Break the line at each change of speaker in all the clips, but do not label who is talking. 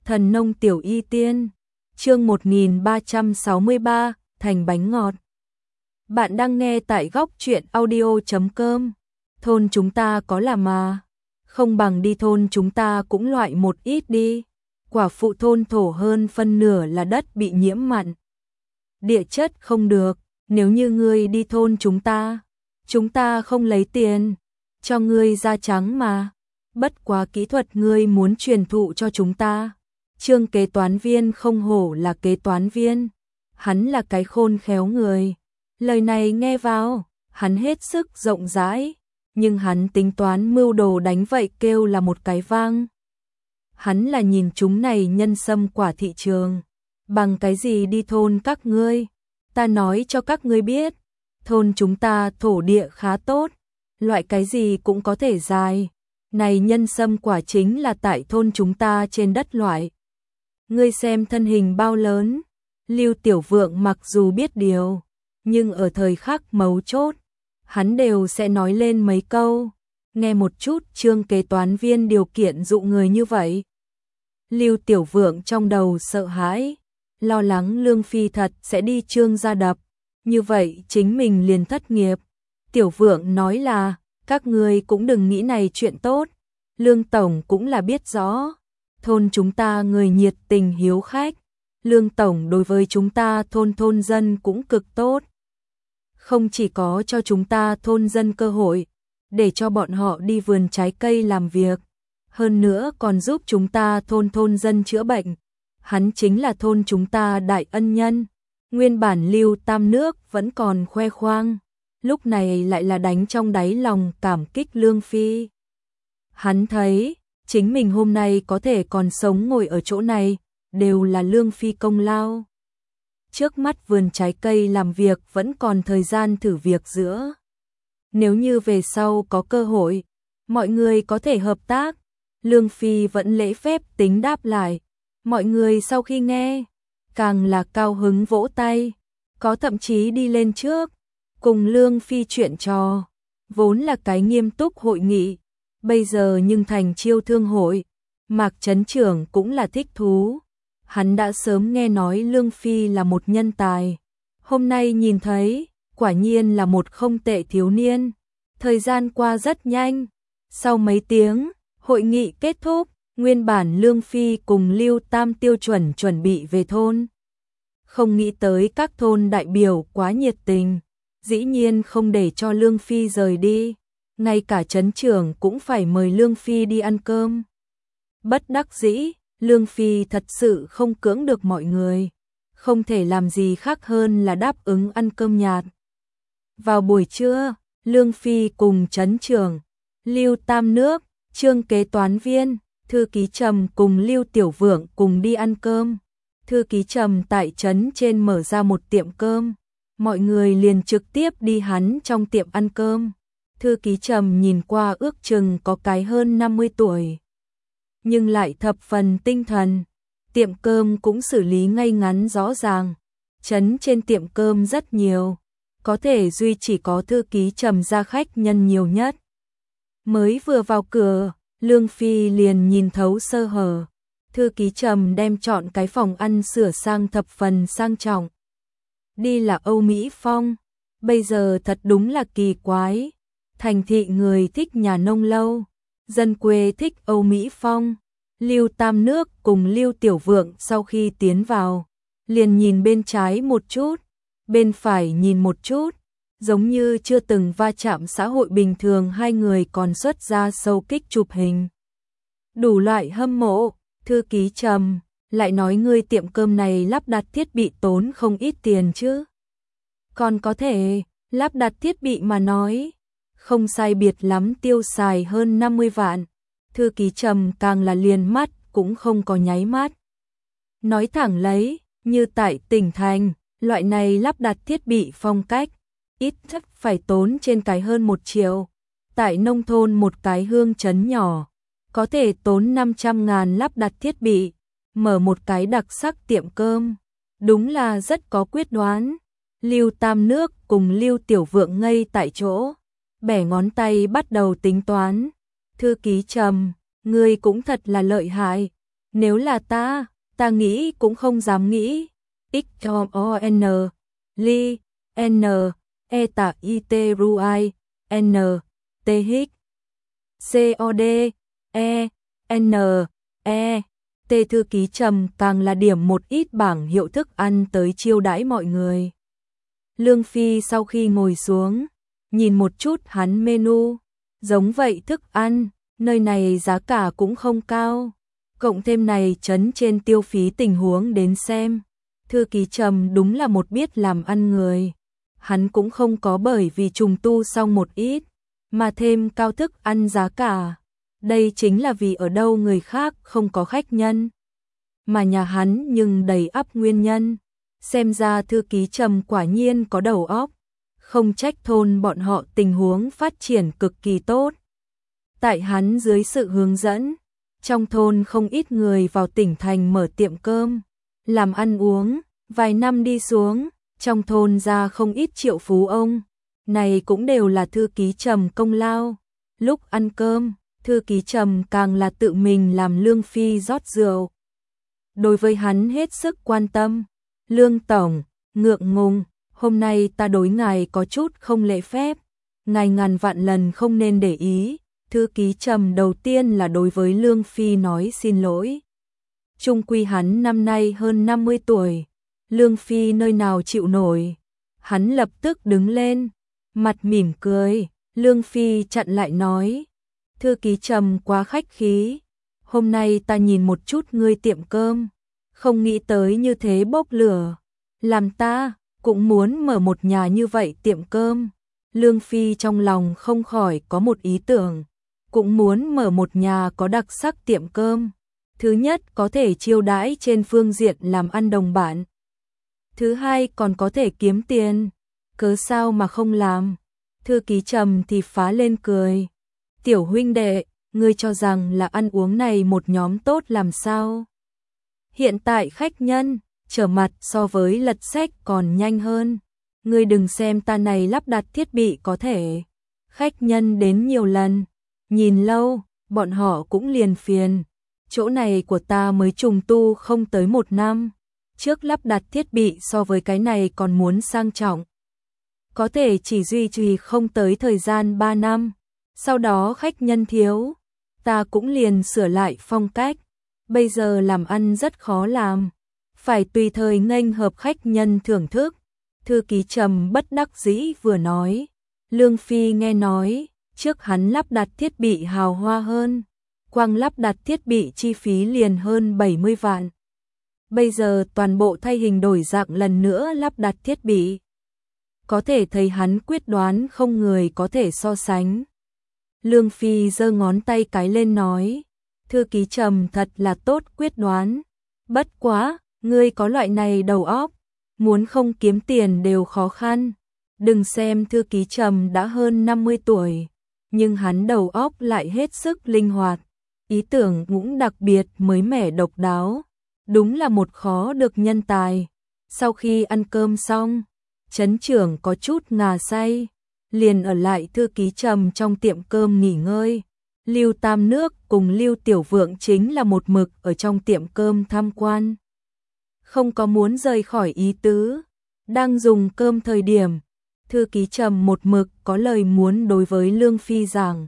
Thần nông tiểu y tiên, chương 1363, thành bánh ngọt. Bạn đang nghe tại góc truyện audio.com. Thôn chúng ta có làm mà, không bằng đi thôn chúng ta cũng loại một ít đi. Quả phụ thôn thổ hơn phân nửa là đất bị nhiễm mặn. Địa chất không được, nếu như ngươi đi thôn chúng ta không lấy tiền, cho ngươi da trắng mà. Bất quá kỹ thuật ngươi muốn truyền thụ cho chúng ta. Trương kế toán viên không hổ là kế toán viên, hắn là cái khôn khéo người. Lời này nghe vào, hắn hết sức rộng rãi, nhưng hắn tính toán mưu đồ đánh vậy kêu là một cái vang. Hắn là nhìn chúng này nhân sâm quả thị trường, bằng cái gì đi thôn các ngươi? Ta nói cho các ngươi biết, thôn chúng ta thổ địa khá tốt, loại cái gì cũng có thể dài. Này nhân sâm quả chính là tại thôn chúng ta trên đất loại. Ngươi xem thân hình bao lớn. Lưu Tiểu Vượng mặc dù biết điều, nhưng ở thời khắc mấu chốt, hắn đều sẽ nói lên mấy câu. Nghe một chút Trương kế toán viên điều kiện dụ người như vậy. Lưu Tiểu Vượng trong đầu sợ hãi, lo lắng Lương Phi thật sẽ đi Trương gia đập, như vậy chính mình liền thất nghiệp. Tiểu Vượng nói là, các ngươi cũng đừng nghĩ này chuyện tốt, Lương Tổng cũng là biết rõ. Thôn chúng ta người nhiệt tình hiếu khách, Lương Tổng đối với chúng ta thôn dân cũng cực tốt. Không chỉ có cho chúng ta thôn dân cơ hội, để cho bọn họ đi vườn trái cây làm việc, hơn nữa còn giúp chúng ta thôn dân chữa bệnh. Hắn chính là thôn chúng ta đại ân nhân. Nguyên bản Lưu Tam Nước vẫn còn khoe khoang, lúc này lại là đánh trong đáy lòng cảm kích Lương Phi. Hắn thấy, chính mình hôm nay có thể còn sống ngồi ở chỗ này, đều là Lương Phi công lao. Trước mắt vườn trái cây làm việc vẫn còn thời gian thử việc giữa. Nếu như về sau có cơ hội, mọi người có thể hợp tác. Lương Phi vẫn lễ phép tính đáp lại. Mọi người sau khi nghe, càng là cao hứng vỗ tay, có thậm chí đi lên trước, cùng Lương Phi chuyện trò. Vốn là cái nghiêm túc hội nghị, bây giờ nhưng thành chiêu thương hội. Mạc Trấn Trưởng cũng là thích thú. Hắn đã sớm nghe nói Lương Phi là một nhân tài. Hôm nay nhìn thấy, quả nhiên là một không tệ thiếu niên. Thời gian qua rất nhanh. Sau mấy tiếng, hội nghị kết thúc. Nguyên bản Lương Phi cùng Lưu Tam tiêu chuẩn bị về thôn. Không nghĩ tới các thôn đại biểu quá nhiệt tình, dĩ nhiên không để cho Lương Phi rời đi. Ngay cả trấn trưởng cũng phải mời Lương Phi đi ăn cơm. Bất đắc dĩ, Lương Phi thật sự không cưỡng được mọi người, không thể làm gì khác hơn là đáp ứng ăn cơm nhạt. Vào buổi trưa, Lương Phi cùng trấn trưởng, Lưu Tam Nước, Trương kế toán viên, Thư ký Trầm cùng Lưu Tiểu Vượng cùng đi ăn cơm. Thư ký Trầm tại trấn trên mở ra một tiệm cơm, mọi người liền trực tiếp đi hắn trong tiệm ăn cơm. Thư ký Trầm nhìn qua ước chừng có cái hơn 50 tuổi, nhưng lại thập phần tinh thần. Tiệm cơm cũng xử lý ngay ngắn rõ ràng. Trấn trên tiệm cơm rất nhiều, có thể duy chỉ có Thư ký Trầm ra khách nhân nhiều nhất. Mới vừa vào cửa, Lương Phi liền nhìn thấu sơ hở. Thư ký Trầm đem chọn cái phòng ăn sửa sang thập phần sang trọng. Đi là Âu Mỹ phong, bây giờ thật đúng là kỳ quái. Thành thị người thích nhà nông lâu, dân quê thích Âu Mỹ phong. Lưu Tam Nước cùng Lưu Tiểu Vượng sau khi tiến vào, liền nhìn bên trái một chút, bên phải nhìn một chút, giống như chưa từng va chạm xã hội bình thường. Hai người còn xuất ra sâu kích chụp hình. Đủ loại hâm mộ. Thư ký Trầm lại nói ngươi tiệm cơm này lắp đặt thiết bị tốn không ít tiền chứ. Còn có thể lắp đặt thiết bị mà nói, không sai biệt lắm tiêu xài hơn 50 vạn. Thư ký Trầm càng là liền mắt cũng không có nháy mắt. Nói thẳng lấy, như tại tỉnh thành, loại này lắp đặt thiết bị phong cách, ít nhất phải tốn trên cái hơn 1 triệu. Tại nông thôn một cái hương trấn nhỏ, có thể tốn 500.000 lắp đặt thiết bị, mở một cái đặc sắc tiệm cơm. Đúng là rất có quyết đoán. Lưu Tam Nước cùng Lưu Tiểu Vượng ngây tại chỗ, bẻ ngón tay bắt đầu tính toán. Thư ký Trầm, ngươi cũng thật là lợi hại. Nếu là ta nghĩ cũng không dám nghĩ. XON Li N E tạ I T RU I N T H COD E N E T thư ký Trầm càng là điểm một ít bảng hiệu thức ăn tới chiêu đãi mọi người. Lương Phi sau khi ngồi xuống, nhìn một chút hắn menu, giống vậy thức ăn, nơi này giá cả cũng không cao, cộng thêm này chấn trên tiêu phí tình huống đến xem. Thư ký Trầm đúng là một biết làm ăn người. Hắn cũng không có bởi vì trùng tu xong một ít, mà thêm cao thức ăn giá cả. Đây chính là vì ở đâu người khác không có khách nhân, mà nhà hắn nhưng đầy ắp nguyên nhân. Xem ra thư ký Trầm quả nhiên có đầu óc, không trách thôn bọn họ tình huống phát triển cực kỳ tốt. Tại hắn dưới sự hướng dẫn, trong thôn không ít người vào tỉnh thành mở tiệm cơm, làm ăn uống, vài năm đi xuống, trong thôn ra không ít triệu phú ông, này cũng đều là thư ký Trầm công lao. Lúc ăn cơm, thư ký Trầm càng là tự mình làm Lương Phi rót rượu. Đối với hắn hết sức quan tâm. Lương tổng, ngượng ngùng, hôm nay ta đối ngài có chút không lễ phép, ngài ngàn vạn lần không nên để ý. Thư ký Trầm đầu tiên là đối với Lương Phi nói xin lỗi. Chung quy hắn năm nay hơn 50 tuổi, Lương Phi nơi nào chịu nổi. Hắn lập tức đứng lên, mặt mỉm cười. Lương Phi chặn lại nói, thư ký Trầm quá khách khí, hôm nay ta nhìn một chút ngươi tiệm cơm, không nghĩ tới như thế bốc lửa, làm ta cũng muốn mở một nhà như vậy tiệm cơm. Lương Phi trong lòng không khỏi có một ý tưởng, cũng muốn mở một nhà có đặc sắc tiệm cơm. Thứ nhất có thể chiêu đãi trên phương diện làm ăn đồng bạn, thứ hai còn có thể kiếm tiền, cớ sao mà không làm. Thư ký Trầm thì phá lên cười, tiểu huynh đệ, ngươi cho rằng là ăn uống này một nhóm tốt làm sao? Hiện tại khách nhân trở mặt so với lật sách còn nhanh hơn. Ngươi đừng xem ta này lắp đặt thiết bị có thể, khách nhân đến nhiều lần, nhìn lâu, bọn họ cũng liền phiền. Chỗ này của ta mới trùng tu không tới 1 năm, trước lắp đặt thiết bị so với cái này còn muốn sang trọng. Có thể chỉ duy trì không tới thời gian 3 năm, sau đó khách nhân thiếu, ta cũng liền sửa lại phong cách. Bây giờ làm ăn rất khó làm, phải tùy thời nghênh hợp khách nhân thưởng thức. Thư ký Trầm bất đắc dĩ vừa nói. Lương Phi nghe nói, trước hắn lắp đặt thiết bị hào hoa hơn, quang lắp đặt thiết bị chi phí liền hơn 70 vạn. Bây giờ toàn bộ thay hình đổi dạng lần nữa lắp đặt thiết bị. Có thể thấy hắn quyết đoán không người có thể so sánh. Lương Phi giơ ngón tay cái lên nói, thư ký Trầm thật là tốt quyết đoán. Bất quá, ngươi có loại này đầu óc, muốn không kiếm tiền đều khó khăn. Đừng xem thư ký Trầm đã hơn 50 tuổi, nhưng hắn đầu óc lại hết sức linh hoạt, ý tưởng cũng đặc biệt mới mẻ độc đáo, đúng là một khó được nhân tài. Sau khi ăn cơm xong, trấn trưởng có chút ngà say, liền ở lại thư ký Trầm trong tiệm cơm nghỉ ngơi. Lưu Tam Nước cùng Lưu Tiểu Vượng chính là một mực ở trong tiệm cơm tham quan, không có muốn rời khỏi ý tứ. Đang dùng cơm thời điểm, thư ký Trầm một mực có lời muốn đối với Lương Phi rằng,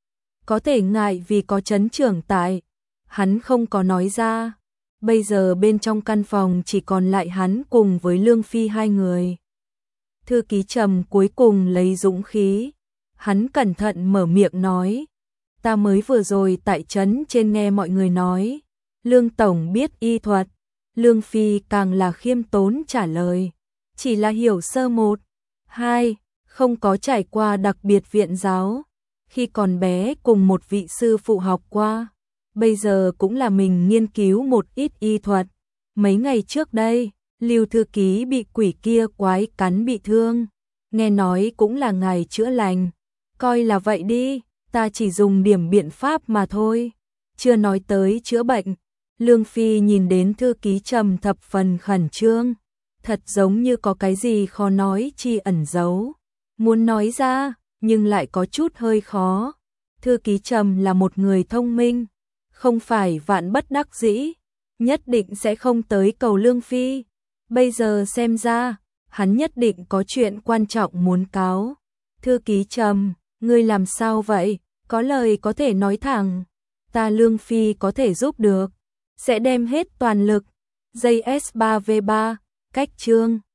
có thể ngại vì có trấn trưởng tại, hắn không có nói ra. Bây giờ bên trong căn phòng chỉ còn lại hắn cùng với Lương Phi hai người. Thư ký Trầm cuối cùng lấy dũng khí, hắn cẩn thận mở miệng nói, ta mới vừa rồi tại trấn trên nghe mọi người nói, Lương tổng biết y thuật. Lương Phi càng là khiêm tốn trả lời, chỉ là hiểu sơ 1, 2, không có trải qua đặc biệt viện giáo. Khi còn bé cùng một vị sư phụ học qua, bây giờ cũng là mình nghiên cứu một ít y thuật. Mấy ngày trước đây, Lưu thư ký bị quỷ kia quái cắn bị thương, nghe nói cũng là ngài chữa lành. Coi là vậy đi, ta chỉ dùng điểm biện pháp mà thôi, chưa nói tới chữa bệnh. Lương Phi nhìn đến thư ký Trầm thập phần khẩn trương, thật giống như có cái gì khó nói chi ẩn giấu, muốn nói ra, nhưng lại có chút hơi khó. Thư ký Trầm là một người thông minh, không phải vạn bất đắc dĩ, nhất định sẽ không tới cầu Lương Phi. Bây giờ xem ra, hắn nhất định có chuyện quan trọng muốn cáo. Thư ký Trầm, ngươi làm sao vậy? Có lời có thể nói thẳng. Ta Lương Phi có thể giúp được. Sẽ đem hết toàn lực. JS3V3, cách chương.